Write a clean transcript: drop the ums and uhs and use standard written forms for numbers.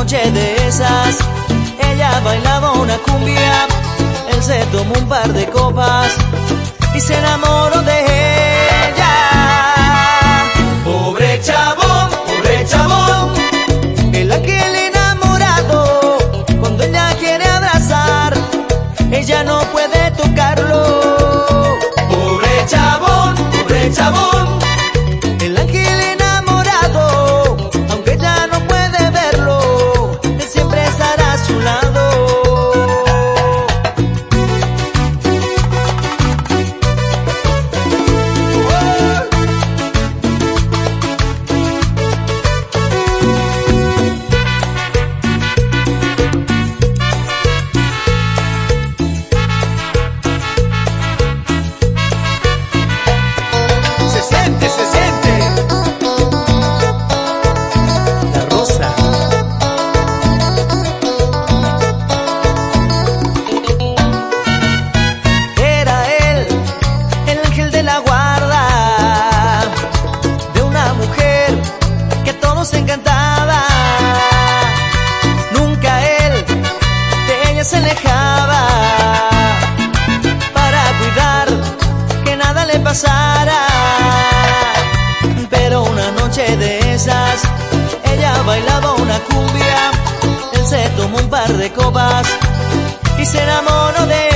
noche de esas, ella bailaba una cumbia, él se tomó un par de copas y se enamoró de ella. Pobre chabón, el ángel enamorado, cuando ella quiere abrazar, ella no puede tocarlo. Pobre chabón, el ángel enamorado, aunque ella no puede verlo, él siempre estará a su lado. Se encantaba, nunca él de ella se alejaba, para cuidar que nada le pasara. Pero una noche de esas, ella bailaba una cumbia, él se tomó un par de copas y se enamoró de